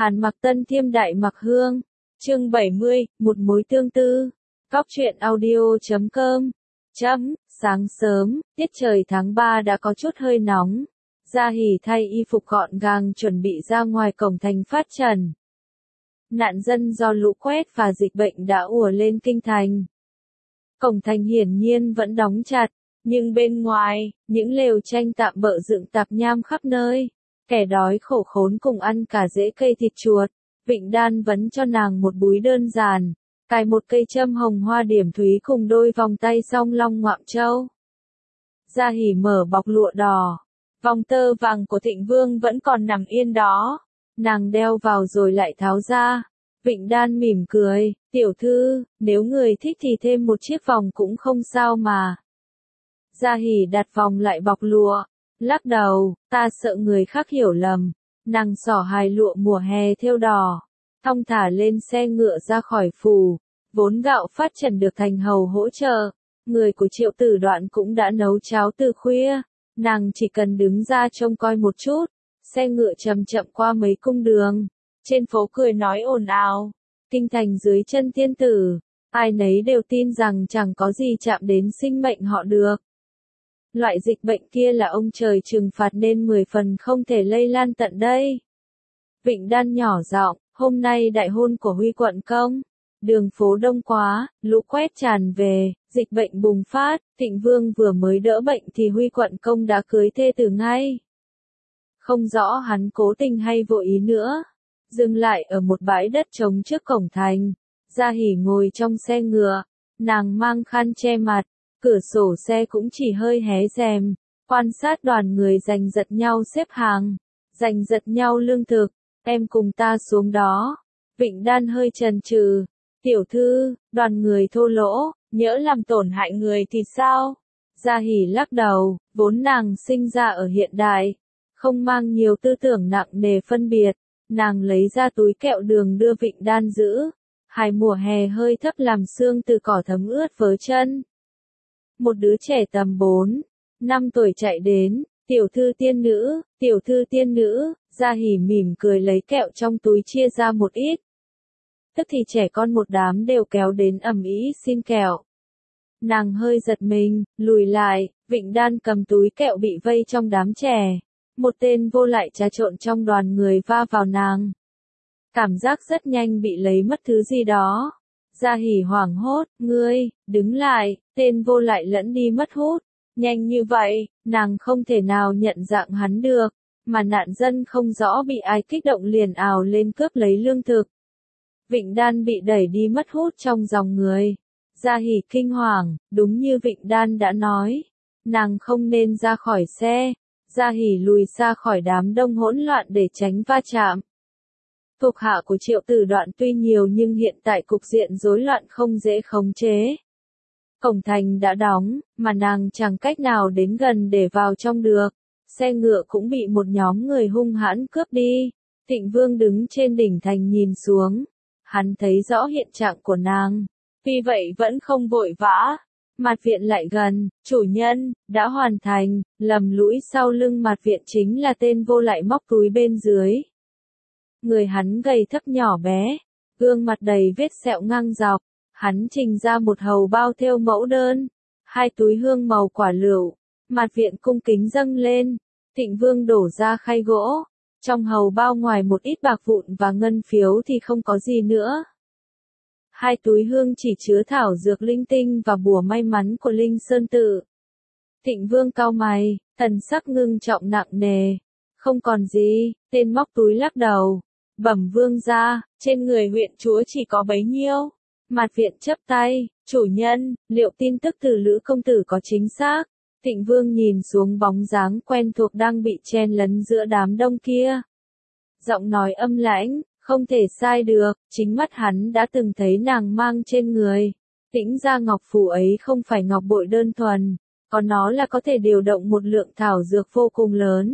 Hàn Mặc Tân Thiêm Đại Mặc Hương. Chương 70, một mối tương tư. Góc truyện audio.com. Sáng sớm, tiết trời tháng 3 đã có chút hơi nóng. Gia Hỉ thay y phục gọn gàng chuẩn bị ra ngoài cổng thành phát trần. Nạn dân do lũ quét và dịch bệnh đã ùa lên kinh thành. Cổng thành hiển nhiên vẫn đóng chặt, nhưng bên ngoài, những lều tranh tạm bợ dựng tạp nham khắp nơi. Kẻ đói khổ khốn cùng ăn cả rễ cây thịt chuột. Vịnh Đan vấn cho nàng một búi đơn giản, cài một cây châm hồng hoa điểm thúy cùng đôi vòng tay song long ngoạm châu. Gia Hỉ mở bọc lụa đỏ, vòng tơ vàng của Thịnh Vương vẫn còn nằm yên đó. Nàng đeo vào rồi lại tháo ra. Vịnh Đan mỉm cười, tiểu thư, nếu người thích thì thêm một chiếc vòng cũng không sao mà. Gia Hỉ đặt vòng lại bọc lụa, lắc đầu, ta sợ người khác hiểu lầm. Nàng xỏ hài lụa mùa hè thêu đỏ, thong thả lên xe ngựa ra khỏi phủ. Vốn gạo phát trần được thành hầu hỗ trợ, người của Triệu Tử Đoạn cũng đã nấu cháo từ khuya. Nàng chỉ cần đứng ra trông coi một chút. Xe ngựa chậm chậm qua mấy cung đường, trên phố cười nói ồn ào. Kinh thành dưới chân tiên tử, ai nấy đều tin rằng chẳng có gì chạm đến sinh mệnh họ được. Loại dịch bệnh kia là ông trời trừng phạt nên 10 phần không thể lây lan tận đây. Vịnh Đan nhỏ giọng, hôm nay đại hôn của Huy quận công. Đường phố đông quá, lũ quét tràn về, dịch bệnh bùng phát, Thịnh Vương vừa mới đỡ bệnh thì Huy quận công đã cưới thê tử ngay. Không rõ hắn cố tình hay vô ý nữa. Dừng lại ở một bãi đất trống trước cổng thành. Gia Hỉ ngồi trong xe ngựa, nàng mang khăn che mặt. Cửa sổ xe cũng chỉ hơi hé rèm, quan sát đoàn người giành giật nhau xếp hàng, giành giật nhau lương thực, em cùng ta xuống đó. Vịnh Đan hơi chần chừ, tiểu thư, đoàn người thô lỗ, nhỡ làm tổn hại người thì sao? Gia Hỉ lắc đầu, vốn nàng sinh ra ở hiện đại, không mang nhiều tư tưởng nặng nề phân biệt, nàng lấy ra túi kẹo đường đưa Vịnh Đan giữ. Hai mùa hè hơi thấp làm xương từ cỏ thấm ướt vớ chân. Một đứa trẻ tầm 4-5 tuổi chạy đến, tiểu thư tiên nữ, Gia Hỉ mỉm cười lấy kẹo trong túi chia ra một ít. Tức thì trẻ con một đám đều kéo đến ầm ĩ xin kẹo. Nàng hơi giật mình, lùi lại, Vịnh Đan cầm túi kẹo bị vây trong đám trẻ. Một tên vô lại trà trộn trong đoàn người va vào nàng. Cảm giác rất nhanh bị lấy mất thứ gì đó. Gia Hỉ hoảng hốt, ngươi, đứng lại, tên vô lại lẫn đi mất hút. Nhanh như vậy, nàng không thể nào nhận dạng hắn được, mà nạn dân không rõ bị ai kích động liền ào lên cướp lấy lương thực. Vịnh Đan bị đẩy đi mất hút trong dòng người. Gia Hỉ kinh hoàng, đúng như Vịnh Đan đã nói. Nàng không nên ra khỏi xe. Gia Hỉ lùi xa khỏi đám đông hỗn loạn để tránh va chạm. Thuộc hạ của Triệu Tử Đoạn tuy nhiều nhưng hiện tại cục diện rối loạn không dễ khống chế. Cổng thành đã đóng, mà nàng chẳng cách nào đến gần để vào trong được. Xe ngựa cũng bị một nhóm người hung hãn cướp đi. Thịnh Vương đứng trên đỉnh thành nhìn xuống. Hắn thấy rõ hiện trạng của nàng. Vì vậy vẫn không vội vã. Mạt viện lại gần, chủ nhân, đã hoàn thành. Lầm lũi sau lưng Mạt viện chính là tên vô lại móc túi bên dưới. Người hắn gầy thấp nhỏ bé, gương mặt đầy vết sẹo ngang dọc, hắn trình ra một hầu bao thêu mẫu đơn, 2 túi hương màu quả lựu. Mạt viện cung kính dâng lên, Thịnh Vương đổ ra khay gỗ, trong hầu bao ngoài một ít bạc vụn và ngân phiếu thì không có gì nữa. 2 túi hương chỉ chứa thảo dược linh tinh và bùa may mắn của Linh Sơn Tự. Thịnh Vương cau mày, thần sắc ngưng trọng nặng nề. Không còn gì, tên móc túi lắc đầu. Bẩm vương gia, trên người huyện chúa chỉ có bấy nhiêu. Mạt viện chắp tay, chủ nhân, liệu tin tức từ Lữ công tử có chính xác? Thịnh Vương nhìn xuống bóng dáng quen thuộc đang bị chen lấn giữa đám đông kia. Giọng nói âm lãnh, không thể sai được, chính mắt hắn đã từng thấy nàng mang trên người. Tĩnh gia ngọc phù ấy không phải ngọc bội đơn thuần, còn nó là có thể điều động một lượng thảo dược vô cùng lớn.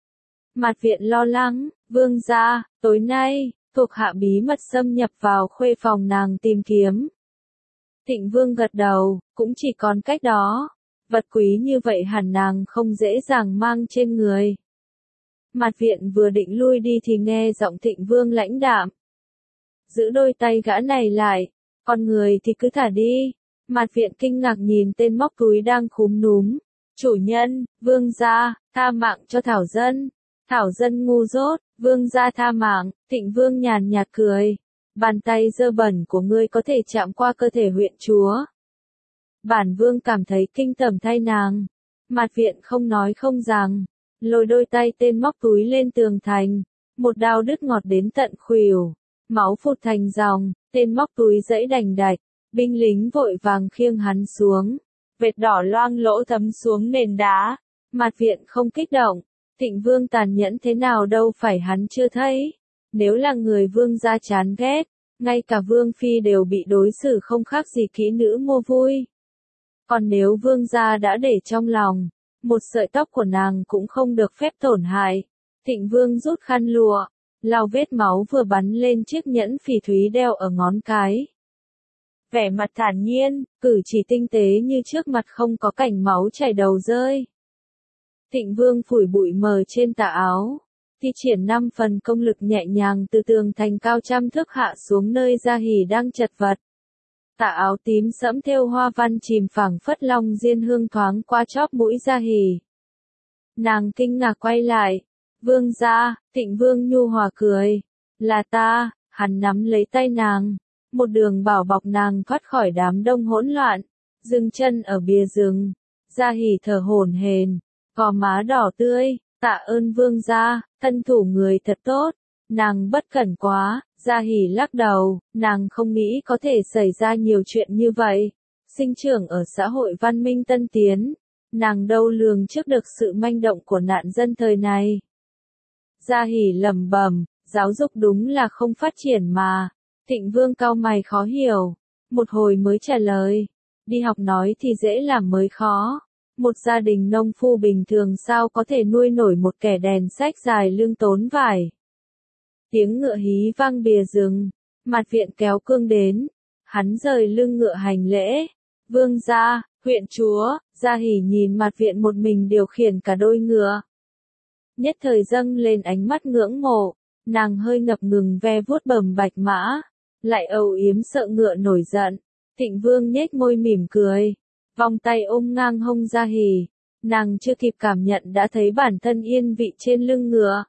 Mạt viện lo lắng, vương gia, tối nay, thuộc hạ bí mật xâm nhập vào khuê phòng nàng tìm kiếm. Thịnh Vương gật đầu, cũng chỉ còn cách đó. Vật quý như vậy hẳn nàng không dễ dàng mang trên người. Mạt Viện vừa định lui đi thì nghe giọng Thịnh Vương lãnh đạm. Giữ đôi tay gã này lại, con người thì cứ thả đi. Mạt Viện kinh ngạc nhìn tên móc túi đang khúm núm. Chủ nhân, vương gia, tha mạng cho Thảo Dân. Thảo Dân ngu dốt, vương gia tha mạng. Thịnh Vương nhàn nhạt cười. Bàn tay dơ bẩn của ngươi có thể chạm qua cơ thể huyện chúa. Bản vương cảm thấy kinh tởm thay nàng. Mạt Viện không nói không rằng, lôi đôi tay tên móc túi lên tường thành. Một đao đứt ngọt đến tận khuỷu. Máu phụt thành dòng, tên móc túi giãy đành đạch. Binh lính vội vàng khiêng hắn xuống. Vệt đỏ loang lỗ thấm xuống nền đá. Mạt Viện không kích động. Thịnh Vương tàn nhẫn thế nào đâu phải hắn chưa thấy. Nếu là người vương gia chán ghét, ngay cả vương phi đều bị đối xử không khác gì kỹ nữ mua vui. Còn nếu vương gia đã để trong lòng, một sợi tóc của nàng cũng không được phép tổn hại. Thịnh Vương rút khăn lụa, lau vết máu vừa bắn lên chiếc nhẫn phỉ thúy đeo ở ngón cái. Vẻ mặt thản nhiên, cử chỉ tinh tế như trước mặt không có cảnh máu chảy đầu rơi. Thịnh Vương phủi bụi mờ trên tà áo, thi triển 5 phần công lực nhẹ nhàng từ tường thành cao trăm thước hạ xuống nơi Gia Hỉ đang chật vật. Tà áo tím sẫm thêu hoa văn chìm phảng phất long diên hương thoáng qua chóp mũi Gia Hỉ. Nàng kinh ngạc quay lại. Vương gia, Thịnh Vương nhu hòa cười. Là ta, hắn nắm lấy tay nàng. Một đường bảo bọc nàng thoát khỏi đám đông hỗn loạn. Dừng chân ở bìa rừng. Gia Hỉ thở hổn hển, gò má đỏ tươi. Tạ ơn vương gia, thân thủ người thật tốt. Nàng bất cẩn quá. Gia Hỉ lắc đầu, nàng không nghĩ có thể xảy ra nhiều chuyện như vậy. Sinh trưởng ở xã hội văn minh tân tiến, nàng đâu lường trước được sự manh động của nạn dân thời này. Gia Hỉ lẩm bẩm, giáo dục đúng là không phát triển mà. Thịnh Vương cau mày khó hiểu, một hồi mới trả lời. Đi học nói thì dễ làm mới khó. Một gia đình nông phu bình thường sao có thể nuôi nổi một kẻ đèn sách dài lưng tốn vải. Tiếng ngựa hí vang bìa rừng, Mạt Viện kéo cương đến, hắn rời lưng ngựa hành lễ. Vương gia, huyện chúa, Gia Hỉ nhìn Mạt Viện một mình điều khiển cả đôi ngựa. Nhất thời dâng lên ánh mắt ngưỡng mộ, nàng hơi ngập ngừng ve vuốt bầm bạch mã, lại âu yếm sợ ngựa nổi giận. Thịnh Vương nhếch môi mỉm cười, vòng tay ôm ngang hông Gia Hỉ, nàng chưa kịp cảm nhận đã thấy bản thân yên vị trên lưng ngựa.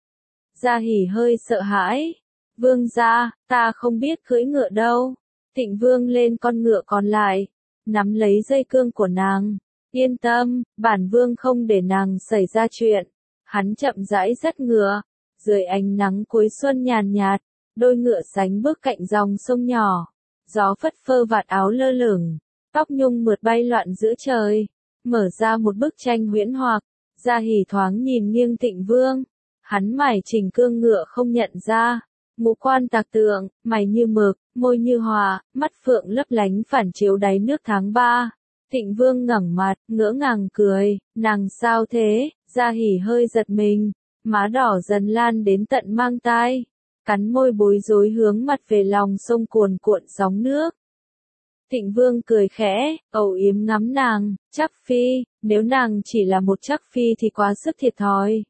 Gia Hỉ hơi sợ hãi. Vương gia, ta không biết cưỡi ngựa đâu. Thịnh Vương lên con ngựa còn lại, nắm lấy dây cương của nàng. Yên tâm, bản vương không để nàng xảy ra chuyện. Hắn chậm rãi dắt ngựa. Dưới ánh nắng cuối xuân nhàn nhạt, đôi ngựa sánh bước cạnh dòng sông nhỏ. Gió phất phơ vạt áo lơ lửng, tóc nhung mượt bay loạn giữa trời. Mở ra một bức tranh huyễn hoặc. Gia Hỉ thoáng nhìn nghiêng Thịnh Vương. Hắn mải chỉnh cương ngựa không nhận ra. Ngũ quan tạc tượng, mày như mực, môi như hòa, mắt phượng lấp lánh phản chiếu đáy nước tháng 3. Thịnh Vương ngẩng mặt, ngỡ ngàng cười, nàng sao thế? Gia Hỉ hơi giật mình, má đỏ dần lan đến tận mang tai, cắn môi bối rối hướng mặt về lòng sông cuồn cuộn sóng nước. Thịnh Vương cười khẽ, âu yếm ngắm nàng, Trắc phi, nếu nàng chỉ là một Trắc phi thì quá sức thiệt thòi.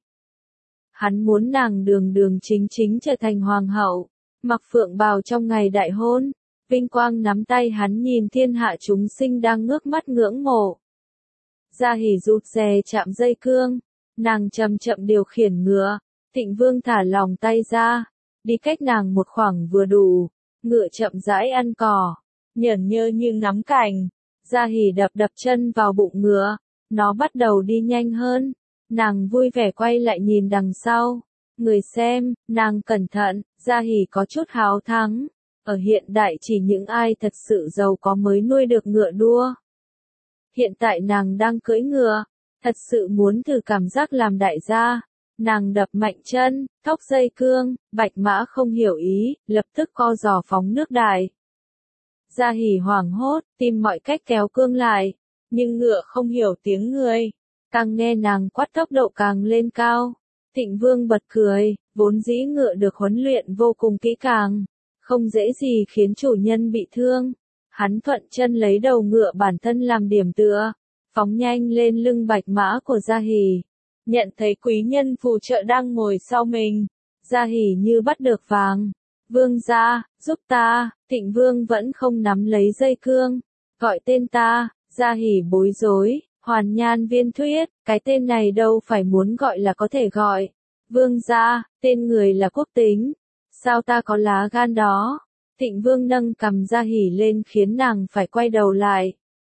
Hắn muốn nàng đường đường chính chính trở thành hoàng hậu, mặc phượng bào trong ngày đại hôn, vinh quang nắm tay hắn nhìn thiên hạ chúng sinh đang ngước mắt ngưỡng mộ. Gia Hỉ rụt rè chạm dây cương, nàng chậm chậm điều khiển ngựa, Thịnh Vương thả lòng tay ra, đi cách nàng một khoảng vừa đủ, ngựa chậm rãi ăn cỏ, nhởn nhơ như ngắm cảnh. Gia Hỉ đập đập chân vào bụng ngựa, nó bắt đầu đi nhanh hơn. Nàng vui vẻ quay lại nhìn đằng sau. Người xem, nàng cẩn thận, Gia Hỉ có chút háo thắng. Ở hiện đại chỉ những ai thật sự giàu có mới nuôi được ngựa đua. Hiện tại nàng đang cưỡi ngựa, thật sự muốn thử cảm giác làm đại gia. Nàng đập mạnh chân, thóc dây cương, bạch mã không hiểu ý, lập tức co giò phóng nước đại. Gia Hỉ hoảng hốt, tìm mọi cách kéo cương lại, nhưng ngựa không hiểu tiếng người. Càng nghe nàng quát tốc độ càng lên cao. Thịnh Vương bật cười, vốn dĩ ngựa được huấn luyện vô cùng kỹ càng, không dễ gì khiến chủ nhân bị thương. Hắn thuận chân lấy đầu ngựa bản thân làm điểm tựa, phóng nhanh lên lưng bạch mã của Gia Hỉ. Nhận thấy quý nhân phù trợ đang ngồi sau mình, Gia Hỉ như bắt được vàng. Vương gia, giúp ta, Thịnh Vương vẫn không nắm lấy dây cương. Gọi tên ta, Gia Hỉ bối rối, Hoàn Nhan Viên Thuyết, cái tên này đâu phải muốn gọi là có thể gọi. Vương gia, tên người là Quốc Tính. Sao ta có lá gan đó? Thịnh Vương nâng cằm Gia Hỉ lên khiến nàng phải quay đầu lại.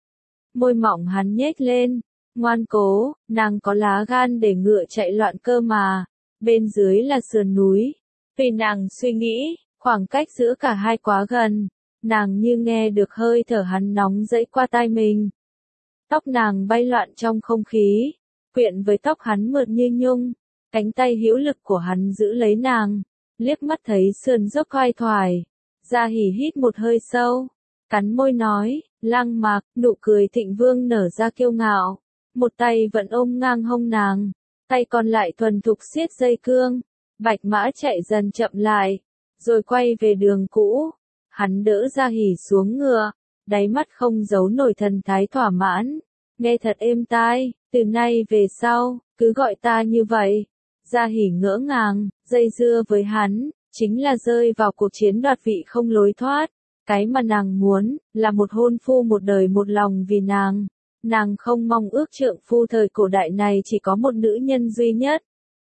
Môi mỏng hắn nhếch lên. Ngoan cố, nàng có lá gan để ngựa chạy loạn cơ mà. Bên dưới là sườn núi. Vì nàng suy nghĩ, khoảng cách giữa cả hai quá gần. Nàng như nghe được hơi thở hắn nóng dẫy qua tai mình. Tóc nàng bay loạn trong không khí, quyện với tóc hắn mượt như nhung. Cánh tay hữu lực của hắn giữ lấy nàng, liếc mắt thấy sườn dốc oai thoải. Gia Hỉ hít một hơi sâu, cắn môi nói, Lăng Mạc, nụ cười Thịnh Vương nở ra kiêu ngạo. Một tay vẫn ôm ngang hông nàng, tay còn lại thuần thục siết dây cương. Bạch mã chạy dần chậm lại, rồi quay về đường cũ. Hắn đỡ Gia Hỉ xuống ngựa, đáy mắt không giấu nổi thần thái thỏa mãn. Nghe thật êm tai, từ nay về sau, cứ gọi ta như vậy. Gia Hỉ ngỡ ngàng, dây dưa với hắn, chính là rơi vào cuộc chiến đoạt vị không lối thoát. Cái mà nàng muốn, là một hôn phu một đời một lòng vì nàng. Nàng không mong ước trượng phu thời cổ đại này chỉ có một nữ nhân duy nhất.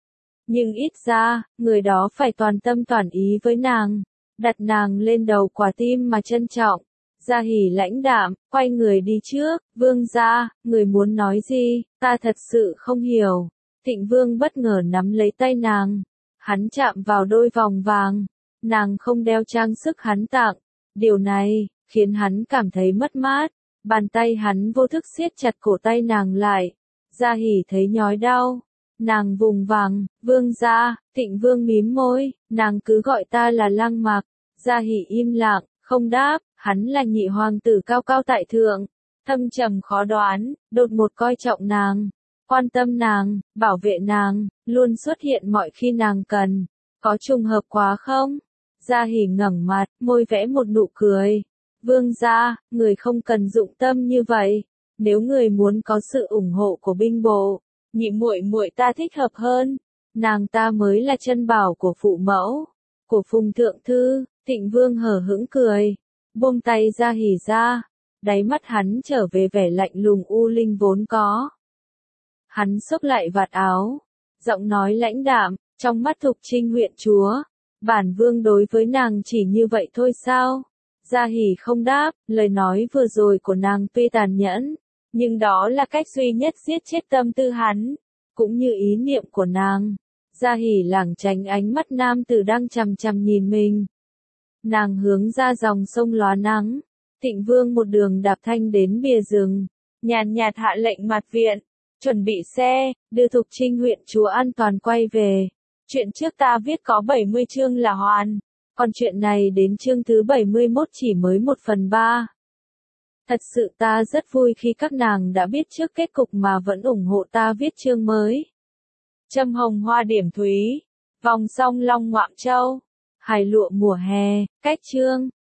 Nhưng ít ra, người đó phải toàn tâm toàn ý với nàng, đặt nàng lên đầu quả tim mà trân trọng. Gia Hỉ lãnh đạm, quay người đi trước. Vương gia, người muốn nói gì, ta thật sự không hiểu. Thịnh Vương bất ngờ nắm lấy tay nàng. Hắn chạm vào đôi vòng vàng. Nàng không đeo trang sức hắn tặng. Điều này, khiến hắn cảm thấy mất mát. Bàn tay hắn vô thức siết chặt cổ tay nàng lại. Gia Hỉ thấy nhói đau. Nàng vùng vằng, Vương gia. Thịnh Vương mím môi, nàng cứ gọi ta là Lăng Mạc. Gia Hỉ im lặng, không đáp. Hắn là nhị hoàng tử cao cao tại thượng, thâm trầm khó đoán, đột ngột coi trọng nàng, quan tâm nàng, bảo vệ nàng, luôn xuất hiện mọi khi nàng cần. Có trùng hợp quá không? Gia Hỉ ngẩng mặt, môi vẽ một nụ cười. Vương gia, người không cần dụng tâm như vậy. Nếu người muốn có sự ủng hộ của binh bộ, nhị muội muội ta thích hợp hơn. Nàng ta mới là chân bảo của phụ mẫu, của Phùng thượng thư. Thịnh Vương hờ hững cười, buông tay Gia Hỉ ra, đáy mắt hắn trở về vẻ lạnh lùng u linh vốn có. Hắn xốc lại vạt áo, giọng nói lãnh đạm, trong mắt Thục Trinh huyện chúa, bản vương đối với nàng chỉ như vậy thôi sao? Gia Hỉ không đáp, lời nói vừa rồi của nàng tuy tàn nhẫn, nhưng đó là cách duy nhất giết chết tâm tư hắn, cũng như ý niệm của nàng. Gia Hỉ lảng tránh ánh mắt nam tử đang chằm chằm nhìn mình. Nàng hướng ra dòng sông lóa nắng. Thịnh Vương một đường đạp thanh đến bìa rừng, nhàn nhạt hạ lệnh mặt viện, chuẩn bị xe, đưa Thục Trinh huyện chúa an toàn quay về. Chuyện trước ta viết có 70 chương là hoàn, còn chuyện này đến chương thứ 71 chỉ mới 1/3. Thật sự ta rất vui khi các nàng đã biết trước kết cục mà vẫn ủng hộ ta viết chương mới. Châm hồng hoa điểm thúy, vòng song long ngoạm châu, hài lụa mùa hè, cách chương.